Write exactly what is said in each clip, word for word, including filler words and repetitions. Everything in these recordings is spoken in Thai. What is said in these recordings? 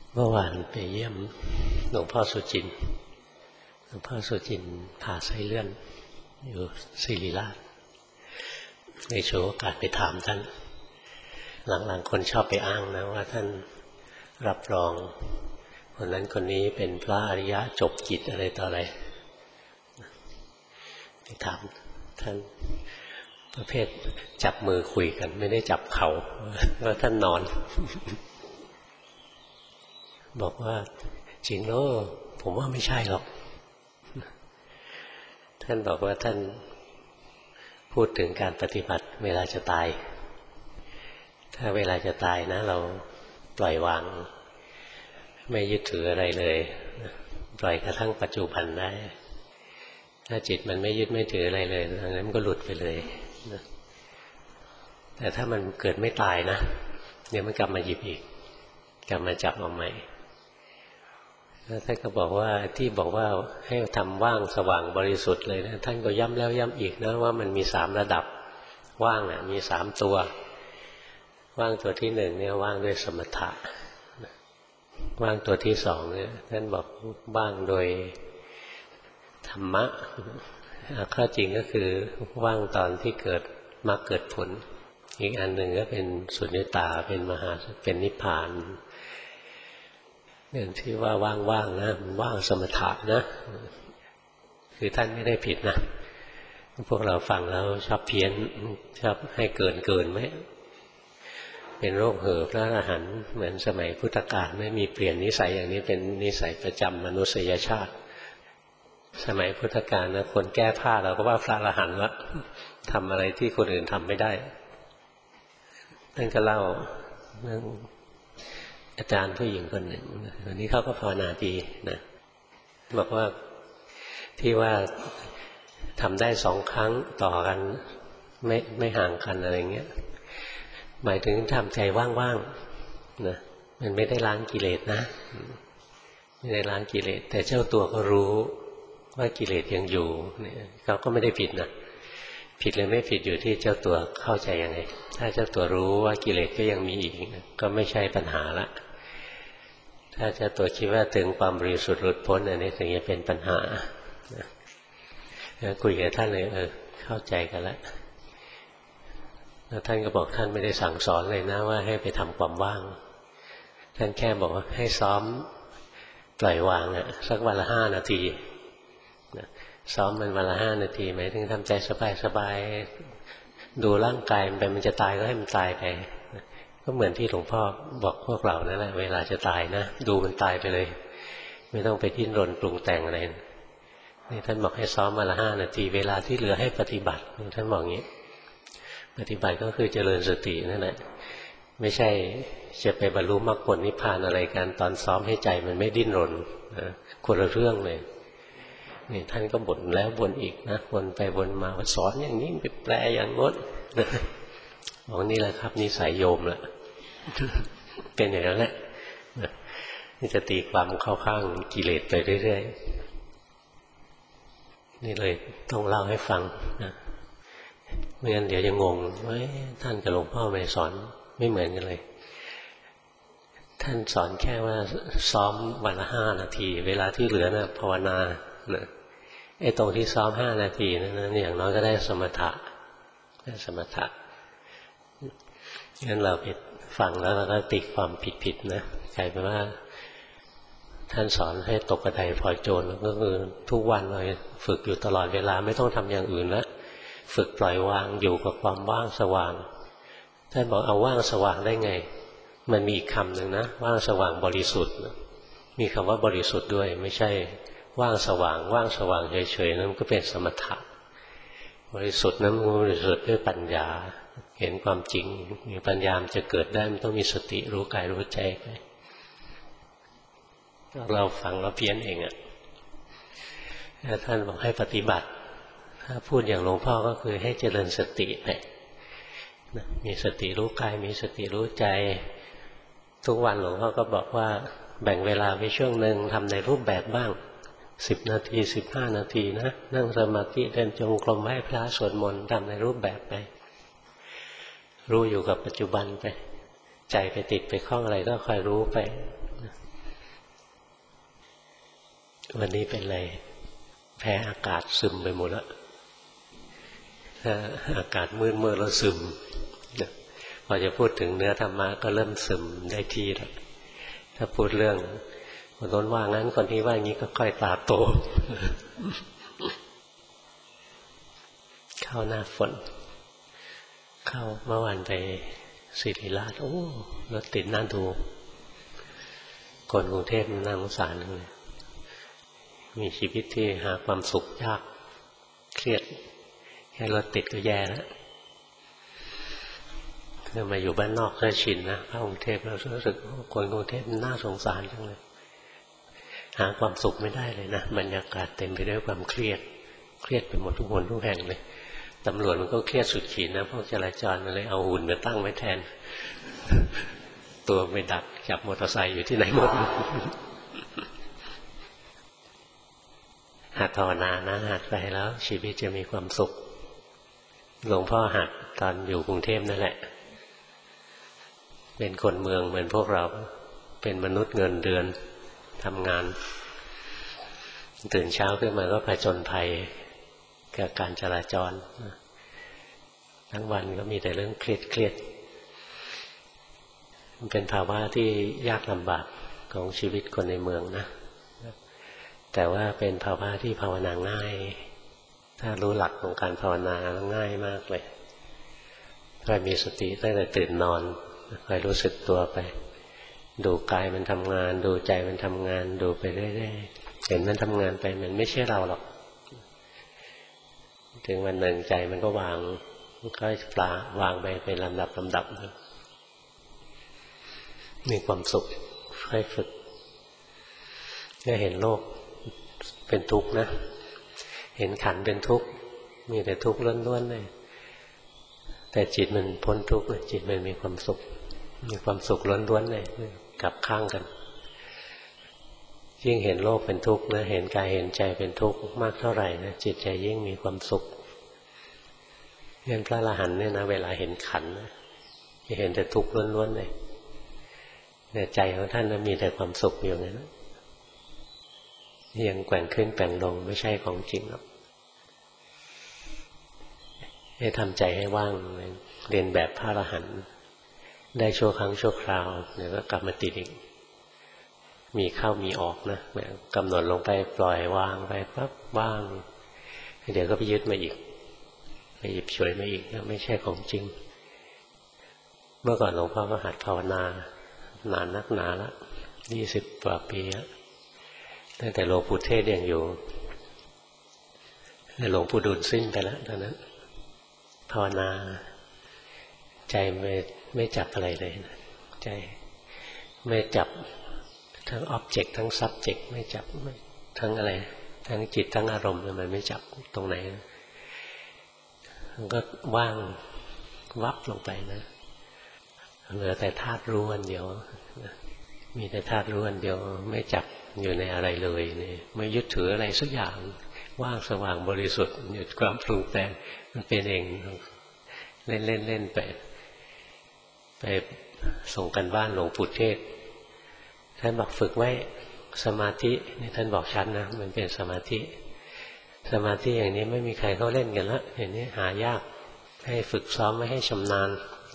เมื่อวานไปเยี่ยมหลวงพ่อสุจินต์หลวงพ่อสุจินต์ผ่าไส้เลื่อนอยู่ศิริราชในโชว์โอกาสไปถามท่านหลังๆคนชอบไปอ้างนะว่าท่านรับรองคนนั้นคนนี้เป็นพระอริยะจบกิจอะไรต่ออะไรไปถามท่านประเภทจับมือคุยกันไม่ได้จับเขาว่าท่านนอนบอกว่าจริงแล้วผมว่าไม่ใช่หรอกท่านบอกว่าท่านพูดถึงการปฏิบัติเวลาจะตายถ้าเวลาจะตายนะเราปล่อยวางไม่ยึดถืออะไรเลยปล่อยกระทั่งปัจจุบันได้ถ้าจิตมันไม่ยึดไม่ถืออะไรเลยอันนั้นมันก็หลุดไปเลยแต่ถ้ามันเกิดไม่ตายนะเดี๋ยวมันกลับมาหยิบอีกกลับมาจับเอาใหม่แล้วท่านก็บอกว่าที่บอกว่าให้ทำว่างสว่างบริสุทธิ์เลยนะท่านก็ย้ำแล้วย้ำอีกนะว่ามันมีสามระดับว่างน่ะมีสามตัวว่างตัวที่หนึ่งเนี่ยว่างด้วยสมถะว่างตัวที่สองเนี่ยท่านบอกว่างโดยธรรมะข้อจริงก็คือว่างตอนที่เกิดมรรคเกิดผลอีกอันหนึ่งก็เป็นสุญญตาเป็นมหาเป็นนิพพานอย่างที่ว่าว่างๆนะมันว่างสมถะนะคือท่านไม่ได้ผิดนะพวกเราฟังแล้วชอบเพี้ยนชอบให้เกินเกินไหมเป็นโรคเห่อพระอรหันต์เหมือนสมัยพุทธกาลไม่มีเปลี่ยนนิสัยอย่างนี้เป็นนิสัยประจำมนุษยชาติสมัยพุทธกาลนะคนแก้ผ้าเราก็ว่าพระอรหันต์ละทำอะไรที่คนอื่นทำไม่ได้ท่านก็เล่าเรื่องอาจารย์ผู้หญิงคนหนึ่งวันนี้เขาก็ภาวนาดีนะบอกว่าที่ว่าทำได้สองครั้งต่อกันไม่ไม่ห่างกันอะไรเงี้ยหมายถึงทำใจว่างๆนะมันไม่ได้ล้างกิเลสนะไม่ได้ล้างกิเลสแต่เจ้าตัวก็รู้ว่ากิเลสยังอยู่เนี่ยเขาก็ไม่ได้ผิดนะผิดหรือไม่ผิดอยู่ที่เจ้าตัวเข้าใจยังไงถ้าเจ้าตัวรู้ว่ากิเลสก็ยังมีอีกก็ไม่ใช่ปัญหาละถ้าเจ้าตัวคิดว่าถึงความบริสุทธิ์หลุดพ้นอันนี้ถึงจะเป็นปัญหาคุยกับท่านเลยเออเข้าใจกันแล้วแล้วท่านก็บอกท่านไม่ได้สั่งสอนเลยนะว่าให้ไปทำความว่างท่านแค่บอกว่าให้ซ้อมปล่อยวางอ่ะสักวันละห้านาทีซ้อมมันวันละห้านาทีหมายถึงทำใจสบายๆดูร่างกายมันไปมันจะตายก็ให้มันตายไปก็เหมือนที่หลวงพ่อบอกพวกเรานั่นแหละเวลาจะตายนะดูมันตายไปเลยไม่ต้องไปดิ้นรนปรุงแต่งอะไรนี่ท่านบอกให้ซ้อมวันละห้านาทีเวลาที่เหลือให้ปฏิบัติท่านบอกอย่างนี้ปฏิบัติก็คือเจริญสตินั่นแหละไม่ใช่จะไปบรรลุมรรคผลนิพพานอะไรกันตอนซ้อมให้ใจมันไม่ดิ้นรนนะคนละเรื่องเลยนี่ท่านก็บ่นแล้วบ่นอีกนะบ่นไปบ่นมาสอนอย่างนี้ไปแปลอย่างงดบอกนี่แหละครับนิสัยโยมแหละเป็นอย่างนั้นแหละนี่จะตีความเข้าข้างกิเลสไปเรื่อยๆนี่เลยต้องเล่าให้ฟังนะไม่งั้นเดี๋ยวจะงงว่าท่านกับหลวงพ่อไม่สอนไม่เหมือนกันเลยท่านสอนแค่ว่าซ้อมวันละห้านาทีเวลาที่เหลือนะภาวนานะไอ้ตรงที่ซ้อมห้านาทีนั้นนะอย่างน้อยก็ได้สมถะได้สมถะงั้นเราไปฟังแล้วเราก็ติดความผิดๆนะกลายเป็นว่าท่านสอนให้ตกกระไดพลอยโจรก็คือทุกวันเลยฝึกอยู่ตลอดเวลาไม่ต้องทำอย่างอื่นแล้วฝึกปล่อยวางอยู่กับความว่างสว่างท่านบอกเอาว่างสว่างได้ไงมันมีอีกคำหนึ่งนะว่างสว่างบริสุทธิ์มีคำว่าบริสุทธิ์ด้วยไม่ใช่ว่างสว่างว่างสว่างเฉยๆนั่นก็เป็นสมถะบริสุทธิ์นั้นบริสุทธิ์ด้วยปัญญาเห็นความจริงมีปัญญาจะเกิดได้มันต้องมีสติรู้กายรู้ใจไปเราฟังเราเพี้ยนเองอ่ะถ้าท่านบอกให้ปฏิบัติถ้าพูดอย่างหลวงพ่อก็คือให้เจริญสติไปมีสติรู้กายมีสติรู้ใจทุกวันหลวงพ่อก็บอกว่าแบ่งเวลาไว้ช่วงหนึ่งทำในรูปแบบบ้างสิบนาทีสิบห้านาทีนะนั่งสมาธิเดินจงกรมไหว้พระสวดมนต์ทำในรูปแบบไปรู้อยู่กับปัจจุบันไปใจไปติดไปคล้องอะไรก็คอยรู้ไปวันนี้เป็นไรแพ้อากาศซึมไปหมดแล้วถ้าอากาศมืดมืดแล้วซึมพอจะพูดถึงเนื้อธรรมะก็เริ่มซึมได้ที่แล้วถ้าพูดเรื่องคนโน้นว่างั้นคนที่ว่างี้ก็ค่อยตาโตเข้าหน้าฝนเข้าเมื่อวานไปศิริราชโอ้รถติดน่าดูคนกรุงเทพน่าสงสารเลยมีชีวิตที่หาความสุขยากเครียดแค่รถติดก็แย่แล้วคือมาอยู่บ้านนอกก็ชินนะเข้ากรุงเทพแล้วรู้สึกคนกรุงเทพน่าสงสารจังเลยหาความสุขไม่ได้เลยนะบรรยากาศเต็มไปด้วยความเครียดเครียดไปหมดทุกคนทุกแห่งเลยตำรวจมันก็เครียดสุดขีดนะพวกจราจรมันเลยเอาหุ่นมาตั้งไว้แทนตัวไปดักจับมอเตอร์ไซค์อยู่ที่ไหนหมดหัดภาวนานะหัดไปแล้วชีวิตจะมีความสุขหลวงพ่อหัดตอนอยู่กรุงเทพนั่นแหละเป็นคนเมืองเหมือนพวกเราเป็นมนุษย์เงินเดือนทำงานตื่นเช้าขึ้นมาก็ผจญภัยกับการจราจรทั้งวันก็มีแต่เรื่องเครียดเครียดมันเป็นภาวะที่ยากลำบากของชีวิตคนในเมืองนะแต่ว่าเป็นภาวะที่ภาวนาง่ายถ้ารู้หลักของการภาวนาง่ายมากเลยคอยมีสติตั้งแต่ตื่นนอนคอยรู้สึกตัวไปดูกายมันทำงานดูใจมันทำงานดูไปเรื่อยๆเห็นมันทำงานไปมันไม่ใช่เราหรอกถึงวันหนึ่งใจมันก็วางค่อยปลาวางไปเป็นลำดับลำดับมีความสุขค่อยฝึกก็เห็นโลกเป็นทุกข์นะเห็นขันธ์เป็นทุกข์มีแต่ทุกข์ล้วนๆเลยแต่จิตมันพ้นทุกข์จิตมันมีความสุขมีความสุขล้วนๆเลยกลับข้างกันยิ่งเห็นโลกเป็นทุกข์นะเห็นกายเห็นใจเป็นทุกข์มากเท่าไหร่นะจิตใจยิ่งมีความสุขเห็นพระอรหันต์เนี่ยนะเวลาเห็นขันธ์จะเห็นแต่ทุกข์ล้วนๆเลยแต่ใจของท่านนะมีแต่ความสุขอยู่งั้นยังแกว่งขึ้นแกว่งลงไม่ใช่ของจริงหรอกให้ทำใจให้ว่างเรียนแบบพระอรหันต์ได้ชั่วครั้งชั่วคราวเดี๋ยวก็กลับมาติดอีกมีเข้ามีออกนะกำหนดลงไปปล่อยวางไปปั๊บว่างเดี๋ยวก็ไปยึดมาอีกไปหยิบฉวยมาอีกไม่ใช่ของจริงเมื่อก่อนหลวงพ่อก็หัดภาวนานานนักหนาละยี่สิบกว่าปีแล้วตั้งแต่หลวงปู่เทศยังอยู่หลวงปู่ดูลสิ้นไปแล้วตอนนั้นภาวนาใจไม่ไม่จับอะไรเลยนะใจไม่จับทั้ง object ทั้ง subject ไม่จับทั้งอะไรทั้งจิตทั้งอารมณ์มันไม่จับตรงไหนมันก็ว่างวับลงไปนะเหลือแต่ธาตุรู้อันเดียวมีแต่ธาตุรู้อันเดียวไม่จับอยู่ในอะไรเลยนี่ไม่ยึดถืออะไรสักอย่างว่างสว่างบริสุทธิ์หยุดความปรุงแต่งมันเป็นเองเล่นเล่นเล่นไปไปส่งกันบ้านหลวงปู่เทศท่านบอกฝึกไว้สมาธินี่ท่านบอกชัดนะมันเป็นสมาธิสมาธิอย่างนี้ไม่มีใครเขาเล่นกันแล้วอย่างนี้หายากให้ฝึกซ้อมไม่ให้ชำนาญ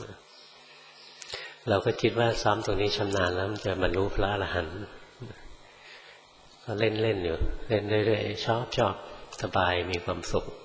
เราก็คิดว่าซ้อมตรงนี้ชำนาญแล้วมันจะบรรลุพระอรหันต์ก็เล่นเล่นอยู่เล่นเรื่อยๆชอบชอบสบายมีความสุข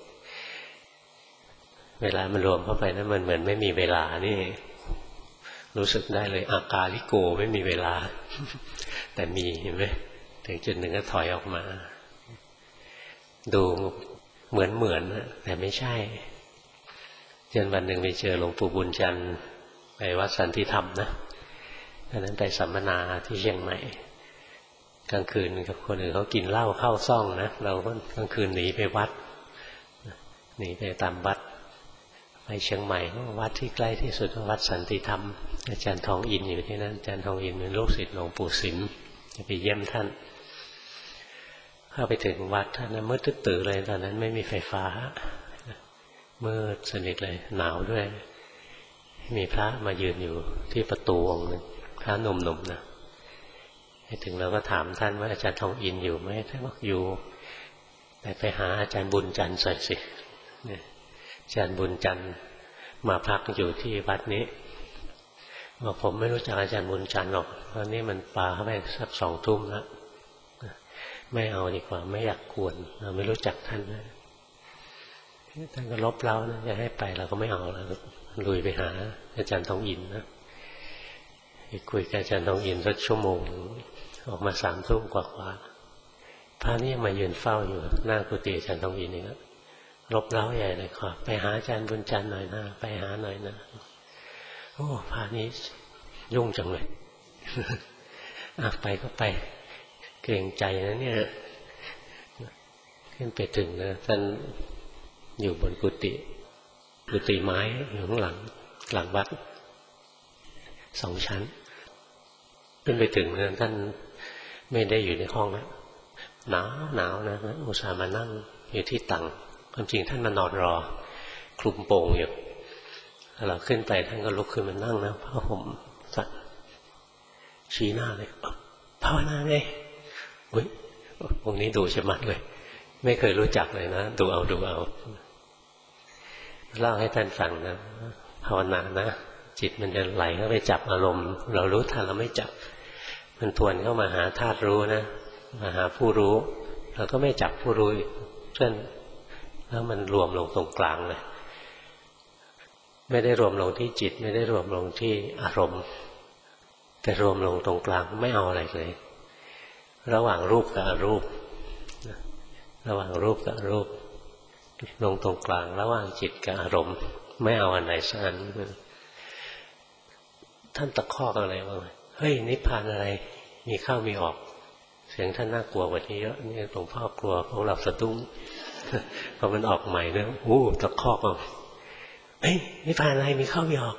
เวลามันรวมเข้าไปนั้นมันเหมือนไม่มีเวลานี่รู้สึกได้เลยอากาลิโกไม่มีเวลาแต่มีเห็นไหมถึงจุดหนึ่งก็ถอยออกมาดูเหมือนเหมือนแต่ไม่ใช่จนวันหนึ่งไปเจอหลวงปู่บุญจันทร์ไปวัดสันติธรรมนะตอนนั้นไปสัมมนาที่เชียงใหม่กลางคืนกับคนอื่นเขากินเหล้าเข้าซ่องนะเราก็กลางคืนหนีไปวัดหนีไปตามวัดไปเชียงใหม่วัดที่ใกล้ที่สุดวัดสันติธรรมอาจารย์ทองอินอยู่ที่นั่นอาจารย์ทองอินเป็นลูกศิษย์หลวงปู่สิมจะไปเยี่ยมท่านเข้าไปถึงวัดท่านนั้นมืดตื้อเลยตอนนั้นไม่มีไฟฟ้ามืดสนิทเลยหนาวด้วยมีพระมายืนอยู่ที่ประตูองค์หนึ่งพระหนุ่มๆนะถึงเราก็ถามท่านว่าอาจารย์ทองอินอยู่ไหมท่านบอกอยู่แต่ไปหาอาจารย์บุญจันทร์ใส่สิอาจารย์บุญจันทร์มาพักอยู่ที่วัดนี้บอกผมไม่รู้จักอาจารย์บุญจันทร์หรอกตอนนี้มันปาเข้าไปสักสองทุ่มแล้วไม่เอาดีกว่าไม่อยากกวนเราไม่รู้จักท่านนะท่านก็ลบเล้านะจะให้ไปเราก็ไม่เอาแล้วลุยไปหาอาจารย์ทองอินนะคุยกับอาจารย์ทองอินสักชั่วโมงออกมาสามทุ่มกว่าๆพระนี่มายืนเฝ้าอยู่หน้ากุฏิอาจารย์ทองอินนี่ก็ลบเล้าใหญ่เลยขอไปหาอาจารย์บุญจันทร์หน่อยนะไปหาหน่อยนะโอ้พระนี้ยุ่งจังเลยอ่ะไปก็ไปเกรงใจนะเนี่ยขึ้นไปถึงนะท่านอยู่บนกุฏิกุฏิไม้อยู่ข้างหลังหลังวัดสองชั้นขึ้นไปถึงนะท่านไม่ได้อยู่ในห้องนะหนาวหนาวนะอุตส่าห์มานั่งอยู่ที่ตังความจริงท่านมานอนรอคลุมโปงอยู่เราขึ้นไปท่านก็ลุกขึ้นมานั่งนะผ้าห่มสั่นชี้หน้าเลยภาวนาไงอุ้ยองค์นี้ดูชะมัดเลยไม่เคยรู้จักเลยนะดูเอาดูเอาเล่าให้ท่านฟังนะภาวนานะจิตมันจะไหลเข้าไปจับอารมณ์เรารู้ทันเราไม่จับมันทวนเข้ามาหาธาตุรู้นะมาหาผู้รู้เราก็ไม่จับผู้รู้เช่นแล้วมันรวมลงตรงกลางเลยไม่ได้รวมลงที่จิตไม่ได้รวมลงที่อารมณ์แต่รวมลงตรงกลางไม่เอาอะไรเลยระหว่างรูปกับอรูประหว่างรูปกับรูปลงตรงกลางระหว่างจิตกับอารมณ์ไม่เอาอันไหนสักอันท่านตะคอกอะไรบ้างเฮ้ยนิพพานอะไรมีเข้ามีออกเสียงท่านน่ากลัวกว่านี้เยอะนี่หลวงพ่อกลัวพวกเราสะดุ้งพอมันออกใหม่เนี่ยโอ้ตะคอกเอาเฮ้ยนิพพานอะไรมีเข้ามีออก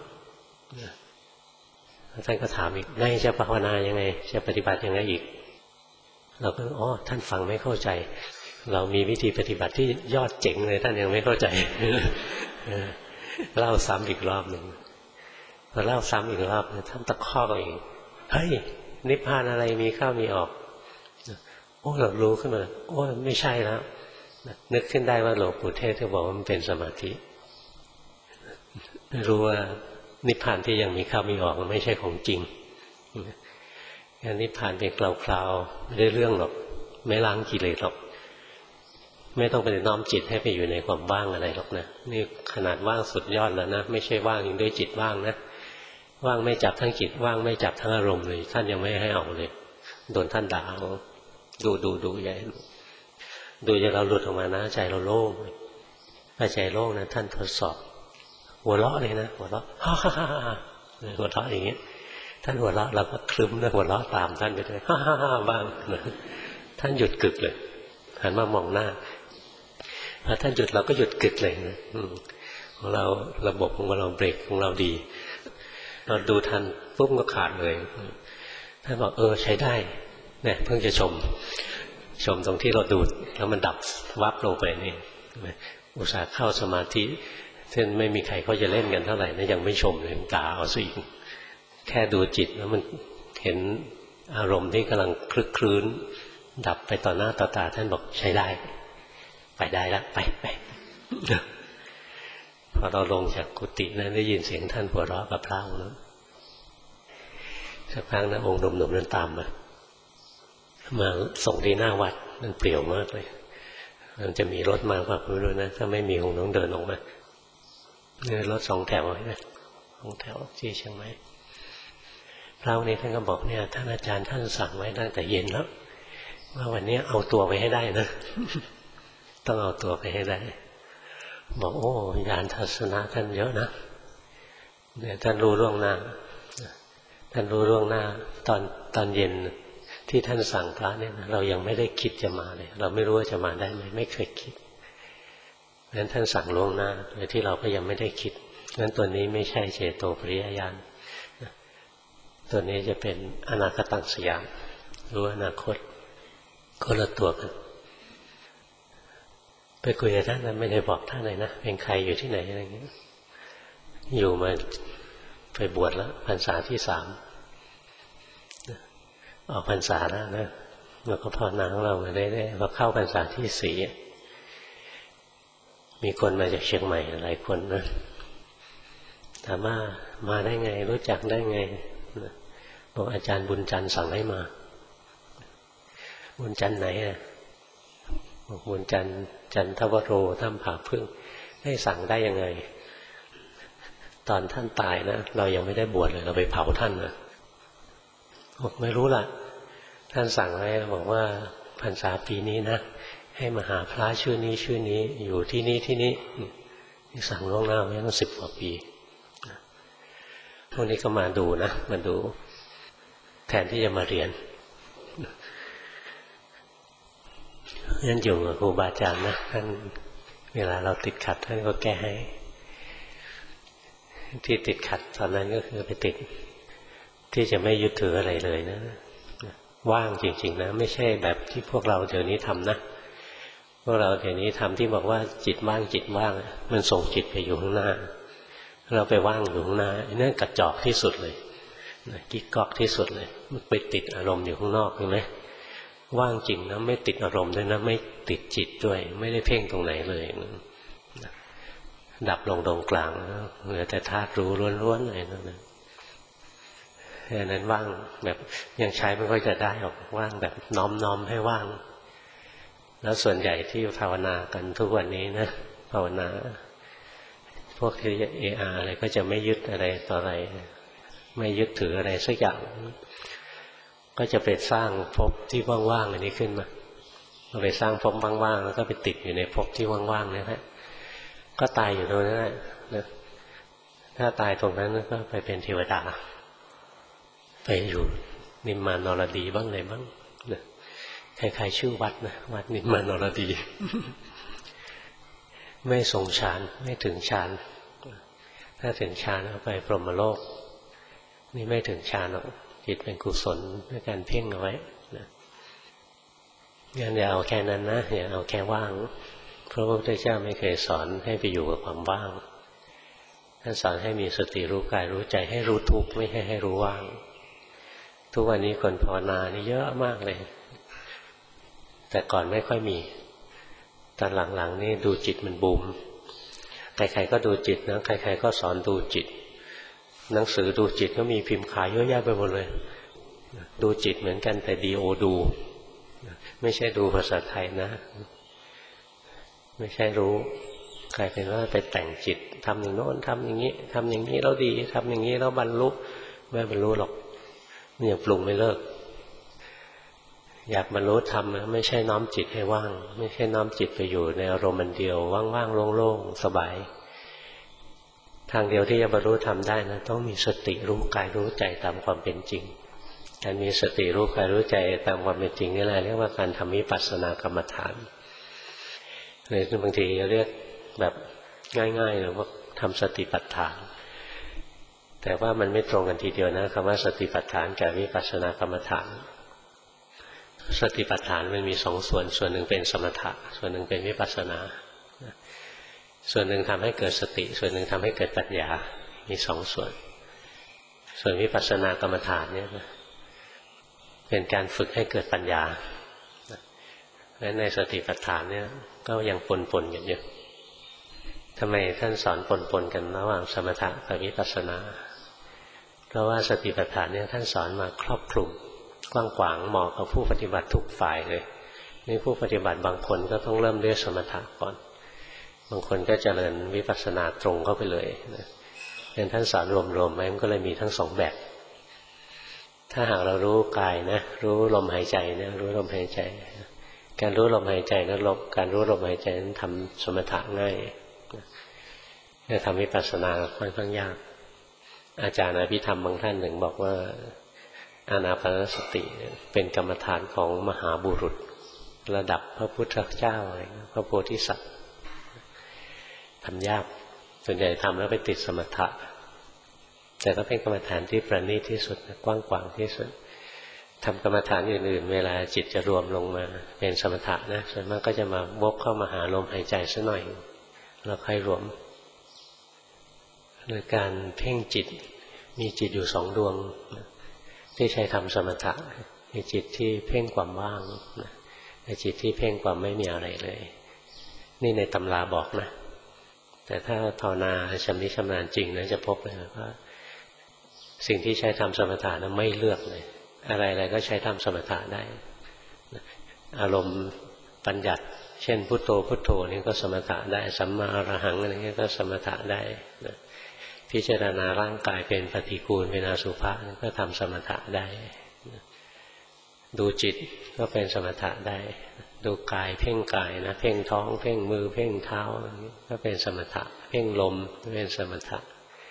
ท่านก็ถามอีกไงจะภาวนายังไงจะปฏิบัติยังไงอีกเราก็อ๋อท่านฟังไม่เข้าใจเรามีวิธีปฏิบัติที่ยอดเจ๋งเลยท่านยังไม่เข้าใจเล่าซ้ำอีกรอบหนึ่งพอเล่าซ้ำอีกรอบท่านตะคอกอีกเฮ้ยนิพพานอะไรมีเข้ามีออกโอ้เรารู้ขึ้นมาโอ้ไม่ใช่แล้วนึกขึ้นได้ว่าหลวงปู่เทศเขาบอกว่ามันเป็นสมาธิรู้ว่านิพพานที่ยังมีเข้ามีออกมันไม่ใช่ของจริงนิพพานเป็นคราวๆไม่ได้เรื่องหรอกไม่ล้างกิเลสหรอกไม่ต้องไปน้อมจิตให้ไปอยู่ในความว่างอะไรหรอกนะนี่ขนาดว่างสุดยอดแล้วนะไม่ใช่ว่างด้วยจิตว่างนะว่างไม่จับทั้งจิตว่างไม่จับทั้งอารมณ์เลยท่านยังไม่ให้เอาเลยโดนท่านด่าดูดูดูใหญ่ดูจนเราหลุดออกมานะใจเราโล่งพอใจโล่งนะท่านทดสอบหัวเราะเลยนะหัวเราะฮ่าฮ่าฮ่าฮ่าหัวเราะอย่างเงี้ยท่านหัวเราะเราก็คลึ้มนะหัวเราะตามท่านไปด้วยฮ่าฮ่าฮ่าบ้างท่านหยุดกึกเลยหันมามองหน้าพอท่านหยุดเราก็หยุดกึกเลยนะของเราระบบของเราเบรกของเราดีเราดูทันปุ๊บก็ขาดเลยท่านบอกเออใช้ได้เนี่ยเพิ่งจะชมชมตรงที่เราดูแล้วมันดับวับลงไปนี่อุตส่าห์เข้าสมาธิซึ่งไม่มีใครเขาจะเล่นกันเท่าไหร่นะยังไม่ชมเลยกาเอาซะอีกแค่ดูจิตแล้วมันเห็นอารมณ์ที่กำลังคลึกคลื้นดับไปต่อหน้าต่อตาท่านบอกใช้ได้ไปได้แล้วไปไปพอเราลงจากกุฏินะได้ยินเสียงท่านหัวเราะกับพระองค์นั้นสักพักนะองค์หนุ่มๆนั้นตามมามาส่งที่หน้าวัดมันเปลี่ยวมากเลยมันจะมีรถมาแบบไม่รู้นะถ้าไม่มีคงต้องเดินออกมาเนี่ยรถสองแถวนะสองแถวที่เชียงใหม่พระองค์นี้ท่านก็บอกเนี่ยท่านอาจารย์ท่านสั่งไว้ตั้งแต่เย็นแล้วว่าวันนี้เอาตัวไปให้ได้นะต้องเอาตัวไปให้ได้บอกโอ้ญาณทัศนะท่านเยอะนะเนี่ยท่านรู้ล่วงหน้าท่านรู้ล่วงหน้าตอนตอนเย็นที่ท่านสั่งพระเนี่ยเรายังไม่ได้คิดจะมาเลยเราไม่รู้ว่าจะมาได้ไหมไม่เคยคิดงั้นท่านสั่งล่วงหน้าโดยที่เราก็ยังไม่ได้คิดงั้นตัวนี้ไม่ใช่เจโตปริยญาณตัวนี้จะเป็นอนาคตังสยามรู้อนาคตคนละตัวกันไปคุยกับท่านนั้นไม่ได้บอกท่านเลยนะเป็นใครอยู่ที่ไหนอะไรเงี้ยอยู่มาไปบวชแล้วพรรษาที่สามออกพรรษาแล้วนะเราก็ภาวนาของเรามาได้ๆพอเข้าพรรษาที่สี่มีคนมาจากเชียงใหม่หลายคนนะถามว่ามาได้ไงรู้จักได้ไงบอกอาจารย์บุญจันทร์สั่งให้มาบุญจันทร์ไหนอ่ะบอกบุญจันทร์จันทวโรถ้ำผาพึ่งได้สั่งได้ยังไงตอนท่านตายนะเรายังไม่ได้บวชเลยเราไปเผาท่านนะบอกไม่รู้ล่ะท่านสั่งไว้บอกว่าพรรษาปีนี้นะให้มาหาพระชื่อนี้ชื่อนี้อยู่ที่นี้ที่นี้สั่งล่วงหน้าไว้ตั้งสิบกว่าปีพวกนี้ก็มาดูนะมาดูแทนที่จะมาเรียนนั่นอยู่กับครูบาอาจารย์นะท่านเวลาเราติดขัดท่านก็แก้ให้ที่ติดขัดตอนนั้นก็คือไปติดที่จะไม่ยึดถืออะไรเลยนะว่างจริงๆนะไม่ใช่แบบที่พวกเราเดี๋ยวนี้ทำนะพวกเราเดี๋ยวนี้ทำที่บอกว่าจิตว่างจิตว่างมันส่งจิตไปอยู่ข้างหน้าเราไปว่างอยู่ข้างหน้านั่นกระจอกที่สุดเลยกิ๊กก๊อกที่สุดเลยมันไปติดอารมณ์อยู่ข้างนอกใช่ไหมว่างจริงนะไม่ติดอารมณ์ด้วยนะไม่ติดจิตด้วยไม่ได้เพ่งตรงไหนเลยดับลงตรงกลางเหลือแต่ธาตุรู้ล้วนๆเลยนั่นนะอันนั้นว่างแบบยังใช้ไม่ค่อยจะได้หรอกว่างแบบน้อมๆให้ว่างแล้วส่วนใหญ่ที่ภาวนากันทุกวันนี้นะภาวนาพวกที่เออาอะไรก็จะไม่ยึดอะไรต่ออะไรไม่ยึดถืออะไรสักอย่างก็จะไปสร้างภพที่ว่างๆอันนี้ขึ้นมาเราไปสร้างภพว่างๆแล้วก็ไปติดอยู่ในภพที่ว่างๆนี่แหละก็ตายอยู่ตรงนั้นแหละนะถ้าตายตรงนั้นก็ไปเป็นเทวดาไปอยู่นิมมานรดีบ้างอะไรบ้างนะใครๆชื่อวัดนะวัดนิมมานรดี ไม่ทรงฌานไม่ถึงฌานถ้าถึงฌานเอาไปพรหมโลกนี่ไม่ถึงฌานหรอกจิตเป็นกุศลด้วยการเพ่งเอาไว้นะงั้นอย่าเอาแค่นั้นนะอย่าเอาแค่ว่างพระพุทธเจ้าไม่เคยสอนให้ไปอยู่กับความว่างท่านสอนให้มีสติรู้กายรู้ใจให้รู้ทุกข์ไม่ให้ให้รู้ว่างทุกวันนี้คนภาวนานี่เยอะมากเลยแต่ก่อนไม่ค่อยมีตอนหลังๆนี่ดูจิตมันบูมใครๆก็ดูจิตนะใครๆก็สอนดูจิตหนังสือดูจิตก็มีพิมพ์ขายเยอะแยะไปหมดเลยดูจิตเหมือนกันแต่ดีโอดูไม่ใช่ดูภาษาไทยนะไม่ใช่รู้กลายเป็นว่าไปแต่งจิตทำอย่างโน้นทำอย่างนี้ทำอย่างนี้แล้วดีทำอย่างนี้แล้วบรรลุไม่บรรลุหรอกมันยังปรุงไม่เลิกอยากบรรลุธรรมนะไม่ใช่น้อมจิตให้ว่างไม่ใช่น้อมจิตไปอยู่ในอารมณ์เดียวว่างๆโล่งๆสบายทางเดียวที่จะบรรลุธรรมได้นะต้องมีสติรู้กายรู้ใจตามความเป็นจริงการมีสติรู้กายรู้ใจตามความเป็นจริงนี่แหละเรียกว่าการทำวิปัสสนากรรมฐานหรือบางทีเรียกแบบง่ายๆเลยว่าทำสติปัฏฐานแต่ว่ามันไม่ตรงกันทีเดียวนะคำว่าสติปัฏฐานกับวิปัสสนากรรมฐานสติปัฏฐานมันมีสองส่วนส่วนหนึ่งเป็นสมถะส่วนหนึ่งเป็นวิปัสสนาส่วนหนึ่งทำให้เกิดสติส่วนหนึ่งทำให้เกิดปัญญามีสองส่วนส่วนวิปัสสนากรรมฐานเนี่ยเป็นการฝึกให้เกิดปัญญาและในสติปัฏฐานเนี่ยก็ยังปนๆกันอยู่ทำไมท่านสอนปนๆกันระหว่างสมถะกับวิปัสสนาเพราะว่าสติปัฏฐานเนี่ยท่านสอนมาครอบคลุมกว้างขวางเหมาะกับผู้ปฏิบัติทุกฝ่ายเลยนี่ผู้ปฏิบัติบางคนก็ต้องเริ่มด้วยสมถะก่อนบางคนก็เจริญวิปัสสนาตรงเข้าไปเลยนะเป็นท่านสอนรวมๆไว้มันก็เลยมีทั้งสองแบบถ้าหากเรารู้กายนะรู้ลมหายใจนะรู้ลมหายใจการรู้ลมหายใจนะลมการรู้ลมหายใจนั้นทำสมถะง่ายจะทำวิปัสสนาค่อนข้างยากอาจารย์อภิธรรมบางท่านหนึ่งบอกว่าอานาปานสติเป็นกรรมฐานของมหาบุรุษระดับพระพุทธเจ้าอะไรพระโพธิสัตว์ทำยากส่วนใหญ่ทำแล้วไปติดสมถะแต่ก็เป็นกรรมฐานที่ประณีตที่สุดกว้างขวางที่สุดทำกรรมฐานอื่นๆเวลาจิตจะรวมลงมาเป็นสมถะนะส่วนมากก็จะมาวกเข้ามาหาลมหายใจซะหน่อยแล้วค่อยรวมโดยการเพ่งจิตมีจิตอยู่สองดวงที่ใช้ทำสมถะมีจิตที่เพ่งความว่างในจิตที่เพ่งความไม่มีอะไรเลยนี่ในตำราบอกนะแต่ถ้าภาวนาชำนิชำนาญจริงนะจะพบเลยว่าสิ่งที่ใช้ทำสมถะนั้นไม่เลือกเลยอะไรๆก็ใช้ทำสมถะได้อารมณ์ปัญญัติเช่นพุทโธพุทโธนี่ก็สมถะได้สัมมาอรหังอะไรเงี้ยก็สมถะได้นะพิจารณาร่างกายเป็นปฏิกูลเป็นอสุภะก็ทำสมถะได้ดูจิตก็เป็นสมถะได้ดูกายเพ่งกายนะเพ่งท้องเพ่งมือเพ่งเท้าก็เป็นสมถะเพ่งลมก็เป็นสมถะ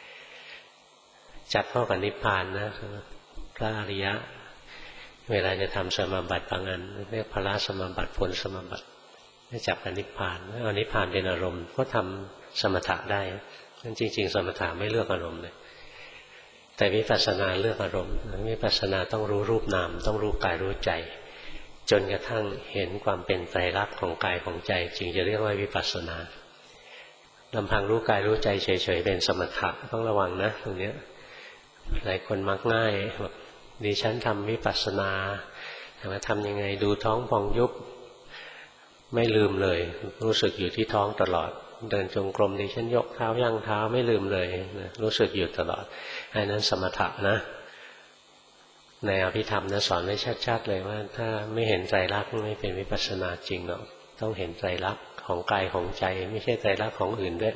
จับเข้ากับนิพพานนะพระอริยะเวลาจะทำสมาบัติบางอันเรียกพละสมาบัติผลสมาบัติจับกับนิพพานเอานิพพานเป็นอารมณ์ก็ทำสมถะได้จริงๆสมถะไม่เลือกอารมณ์เลยแต่วิปัสสนาเลือกอารมณ์วิปัสสนาต้องรู้รูปนามต้องรู้กายรู้ใจจนกระทั่งเห็นความเป็นไตรลักษณ์ของกายของใจจึงจะเรียกว่าวิปัสสนาลำพังรู้กายรู้ใจเฉยๆเป็นสมถะต้องระวังนะตรงนี้หลายคนมักง่ายแบบดิฉันทำวิปัสสนาแต่ว่าทำยังไงดูท้องพองยุบไม่ลืมเลยรู้สึกอยู่ที่ท้องตลอดเดินจงกรมดิฉันยกเท้าย่างเท้าไม่ลืมเลยรู้สึกอยู่ตลอดอันนั้นสมถะนะในอภิธรรมนะสอนไว้ชัดๆเลยว่าถ้าไม่เห็นไตรลักษณ์ไม่เป็นวิปัสสนาจริงหรอกต้องเห็นไตรลักษณ์ของกายของใจไม่ใช่ไตรลักษณ์ของอื่นด้วย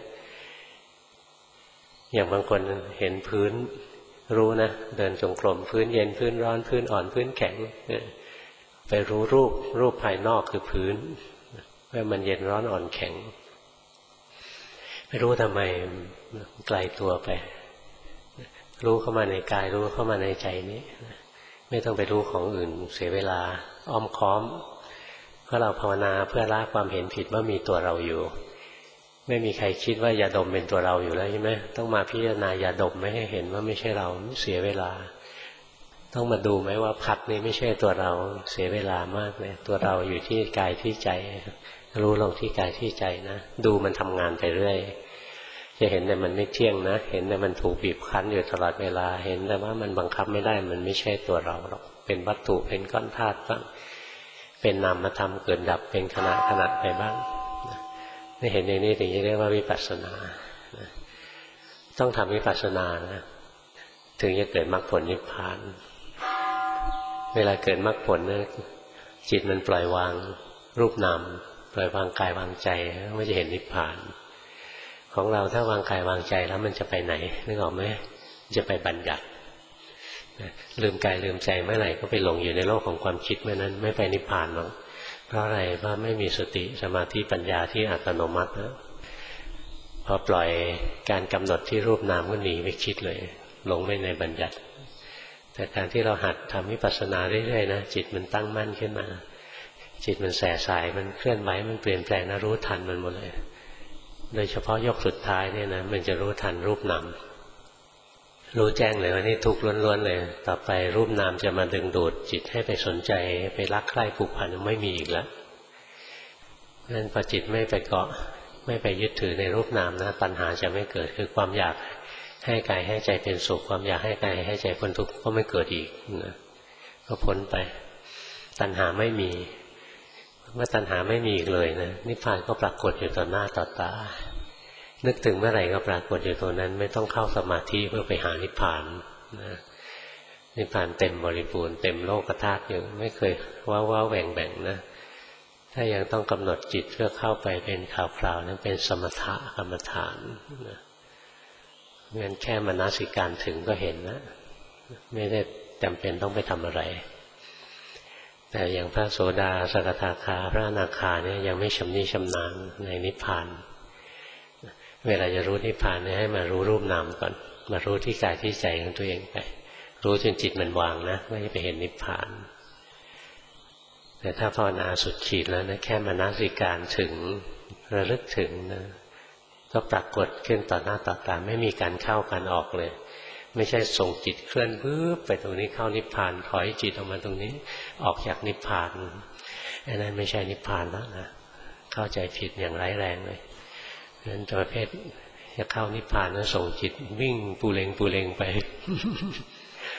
อย่างบางคนเห็นพื้นรู้นะเดินจงกรมพื้นเย็นพื้นร้อนพื้นอ่อนพื้นแข็งไปรู้รูปรูปภายนอกคือพื้นว่ามันเย็นร้อนอ่อนแข็งไม่รู้ทำไมไกลตัวไปรู้เข้ามาในกายรู้เข้ามาในใจนี้ไม่ต้องไปรู้ของอื่นเสียเวลาอ้อมค้อมเพราะเราภาวนาเพื่อละความเห็นผิดว่ามีตัวเราอยู่ไม่มีใครคิดว่ายาดมเป็นตัวเราอยู่แล้วใช่ไหมต้องมาพิจารณายาดมไม่ให้เห็นว่าไม่ใช่เราเสียเวลาต้องมาดูไหมว่าพัดนี้ไม่ใช่ตัวเราเสียเวลามากเลยตัวเราอยู่ที่กายที่ใจรู้ลงที่กายที่ใจนะดูมันทำงานไปเรื่อยจะเห็นแต่มันไม่เที่ยงนะเห็นแต่มันถูกบีบคั้นอยู่ตลอดเวลาเห็นแต่ว่ามันบังคับไม่ได้มันไม่ใช่ตัวเราหรอกเป็นวัตถุเป็นก้อนธาตุบ้างเป็นนามธรรมเกิดดับเป็นขณะขณะไปบ้างไม่เห็นอย่างนี้ถึงจะเรียกว่าวิปัสสนาต้องทำวิปัสสนานะถึงจะเกิดมรรคผลนิพพานเวลาเกิดมรรคผลนะจิตมันปล่อยวางรูปนามปล่อยวางกายวางใจก็จะเห็นนิพพานของเราถ้าวางกายวางใจแล้วมันจะไปไหนนึกออกไหมจะไปบัญญัติลืมกายลืมใจเมื่อไหร่ก็ไปหลงอยู่ในโลกของความคิดเมื่อนั้นไม่ไปนิพพานหรอกเพราะอะไรเพราะไม่มีสติสมาธิปัญญาที่อัตโนมัตินะพอปล่อยการกำหนดที่รูปนามก็หนีไปคิดเลยหลงไปในบัญญัติแต่การที่เราหัดทำวิปัสสนาเรื่อยๆนะจิตมันตั้งมั่นขึ้นมาจิตมันแส่สายมันเคลื่อนไหวมันเปลี่ยนแปลงนะรู้ทันมันหมดเลยโดยเฉพาะยกสุดท้ายเนี่ยนะมันจะรู้ทันรูปนามรู้แจ้งเลยว่านี่ทุกข์ล้วนๆเลยต่อไปรูปนามจะมาดึงดูดจิตให้ไปสนใจไปรักใคร่ผูกพันไม่มีอีกแล้วงั้นพอจิตไม่ไปเกาะไม่ไปยึดถือในรูปนามนะปัญหาจะไม่เกิดคือความอยากให้กายให้ใจเป็นสุขความอยากให้กายให้ใจพ้นทุกข์ก็ไม่เกิดอีกนะก็พ้นไปตัณหาไม่มีเมื่อตัณหาไม่มีอีกเลยนะนิพพานก็ปรากฏอยู่ต่อหน้าต่อตานึกถึงเมื่อไหร่ก็ปรากฏอยู่ตรงนั้นไม่ต้องเข้าสมาธิเพื่อไปหานิพพานนะนิพพานเต็มบริบูรณ์เต็มโลกธาตุอยู่ไม่เคยว้าวว้าวแหว่งแบ่งนะถ้ายังต้องกำหนดจิตเพื่อเข้าไปเป็นคราวๆนั้นเป็นสมถะกรรมฐานนะงั้นแค่มนสิการถึงก็เห็นนะไม่ได้จำเป็นต้องไปทำอะไรแต่อย่างพระโสดาสกทาคาพระอนาคาเนี่ยยังไม่ชำนิชำนาญในนิพพานเวลาจะรู้นิพพานเนี่ยให้มารู้รูปนามก่อนมารู้ที่กายที่ใจของตัวเองไปรู้จนจิตมันวางนะไม่ไปเห็นนิพพานแต่ถ้าภาวนาสุดขีดแล้วนะแค่มนสิการถึงระลึกถึงนะก็ปรากฏขึ้นต่อหน้าต่อตาไม่มีการเข้าการออกเลยไม่ใช่ส่งจิตเคลื่อนปึ๊บไปตรงนี้เข้านิพพานถอยจิตออกมาตรงนี้ออกจากนิพพานอันนั้นไม่ใช่นิพพานแล้วนะเข้าใจผิดอย่างร้ายแรงเลยนั้นประเภทจะเข้านิพพานแล้วส่งจิตวิ่งปูเลงปูเลงไป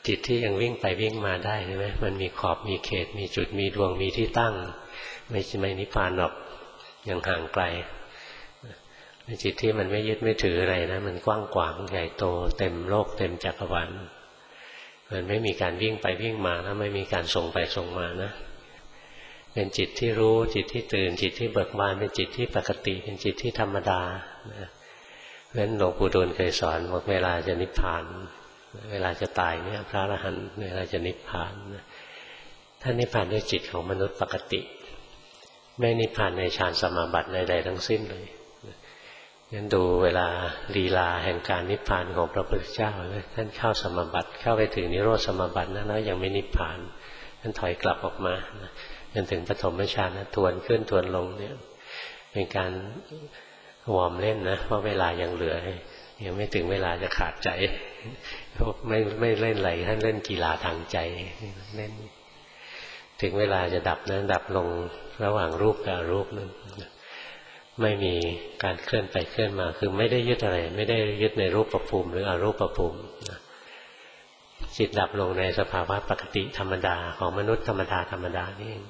จิตที่ยังวิ่งไปวิ่งมาได้ใช่ไหมมันมีขอบมีเขตมีจุดมีดวงมีที่ตั้งไม่ใช่ไม่นิพพานหรอกยังห่างไกลจิตที่มันไม่ยึดไม่ถืออะไรนะมันกว้างขวางใหญ่โตเต็มโลกเต็มจักรวาลมันไม่มีการวิ่งไปวิ่งมานะไม่มีการส่งไปส่งมานะเป็นจิตที่รู้จิตที่ตื่นจิตที่เบิกบานเป็นจิตที่ปกติเป็นจิตที่ธรรมดานะเพราะฉะนั้นหลวงปู่ดูลเคยสอนว่าเวลาจะนิพพานเวลาจะตายเนี่ยพระอรหันต์เวลาจะนิพพานท่านนิพพานด้วยจิตของมนุษย์ปกติไม่นิพพานในฌานสมาบัติใดๆทั้งสิ้นเลยงั้นดูเวลาลีลาแห่งการนิพพานของพระพุทธเจ้าท่านเข้าสมาบัติเข้าไปถึงนิโรธสมาบัตินั้นแล้วยังไม่นิพพานท่านถอยกลับออกมาจนถึงปฐมฌานนะทวนขึ้นทวนลงเนี่ยเป็นการวอร์มเล่นนะเพราะเวลายังเหลือยังไม่ถึงเวลาจะขาดใจไม่ไม่เล่นอะไรท่านเล่นกีฬาทางใจเล่นถึงเวลาจะดับนั้นดับลงระหว่างรูปกับอรูปนั้นไม่มีการเคลื่อนไปเคลื่อนมาคือไม่ได้ยึดอะไรไม่ได้ยึดในรูปภูมิหรืออรูปภูมิจิตดับลงในสภาวะปกติธรรมดาของมนุษย์ธรรมดาธรรมดานี่เอง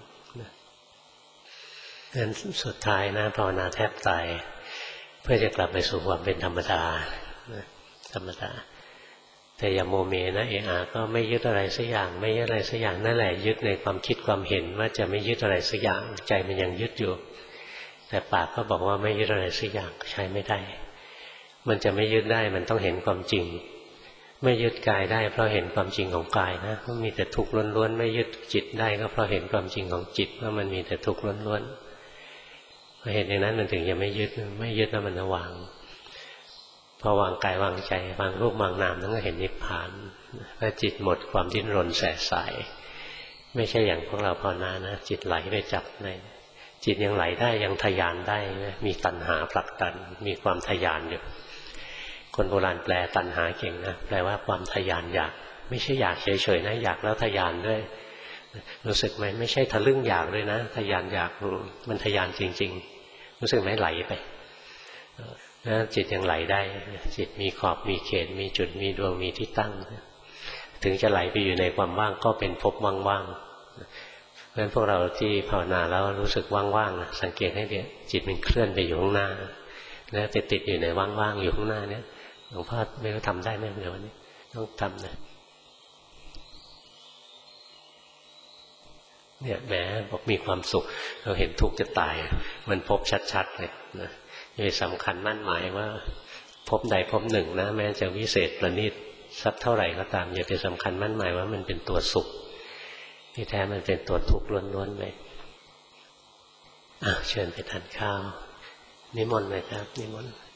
นั้นสุดท้ายนะภาวนาแทบตายเพื่อจะกลับไปสู่ความเป็นธรรมดาธรรมดาแต่อย่าโมเมนะเออาก็ไม่ยึดอะไรสักอย่างไม่ยึดอะไรสักอย่างนั่นแหละยึดในความคิดความเห็นว่าจะไม่ยึดอะไรสักอย่างใจมันยังยึดอยู่แต่ปากก็บอกว่าไม่ยึดอะไรสักอย่างใช้ไม่ได้มันจะไม่ยึดได้มันต้องเห็นความจริงไม่ยึดกายได้เพราะเห็นความจริงของกายนะมันมีแต่ทุกข์ล้วนๆไม่ยึดจิตได้ก็เพราะเห็นความจริงของจิตว่ามันมีแต่ทุกข์ล้วนๆพอเห็นอย่างนั้นมันถึงจะไม่ยึดไม่ยึดแล้วมันจะวางพอวางกายวางใจวางรูปวางนามนั่นก็เห็นนิพพานแล้วจิตหมดความดิ้นรนแสสายไม่ใช่อย่างพวกเราภาวนานะจิตไหลไปจับในจิตยังไหลได้ยังทะยานได้มีตัณหาผลักดันมีความทะยานอยู่คนโบราณแปลตัณหาเก่งนะแปลว่าความทะยานอยากไม่ใช่อยากเฉยๆนะอยากแล้วทะยานด้วยรู้สึกไหมไม่ใช่ทะลึ่งอยากด้วยนะทะยานอยากมันทะยานจริงๆรู้สึกไหมไหลไปนะจิตยังไหลได้จิตมีขอบมีเขตมีจุดมีดวงมีที่ตั้งถึงจะไหลไปอยู่ในความว่างก็เป็นภพว่างๆเพราะฉะนั้นพวกเราที่ภาวนาแล้วรู้สึกว่างๆนะสังเกตให้ดีจิตมันเคลื่อนไปอยู่ข้างหน้าแล้วติดติดอยู่ในว่างๆอยู่ข้างหน้าเนี่ยหลวงพ่อไม่รู้ทำได้ไหมเดี๋ยววันนี้ต้องทำนะเนี่ยแหมบอกมีความสุขเราเห็นทุกข์จะตายมันพบชัดๆเลยนะอย่าสำคัญมั่นหมายว่าพบใดพบหนึ่งนะแม้จะวิเศษประณีตสักเท่าไหร่ก็ตามอย่าไปสำคัญมั่นหมายว่ามันเป็นตัวสุขที่แท้มันเป็นตัวทุกข์ล้วนๆเลยอ่ะเชิญไปทานข้าวนิมนต์เลยครับนิมนต์